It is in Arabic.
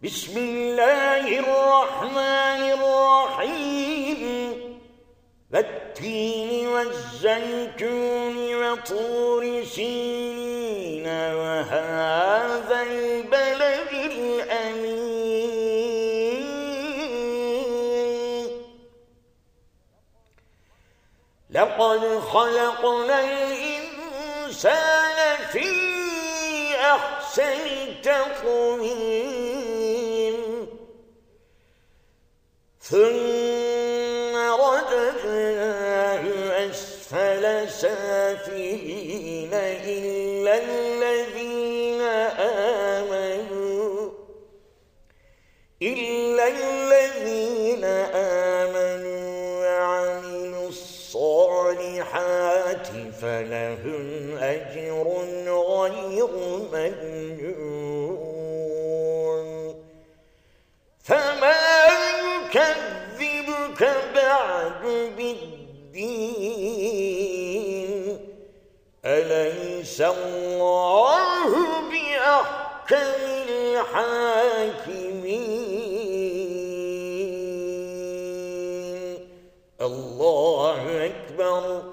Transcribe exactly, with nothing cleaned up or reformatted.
بسم الله الرحمن الرحيم والتين والزيتون وطور سينين وهذا البلد الأمين لقد خلقنا الإنسان في أحسن تقويم ثم رددناه أسفل سافلين إلا الذين آمنوا إلا الذين آمنوا وعملوا الصالحات فلهم أجر غير ممنون فما يكذبك بعد بالدين أليس الله بأحكم الحاكمين الله أكبر.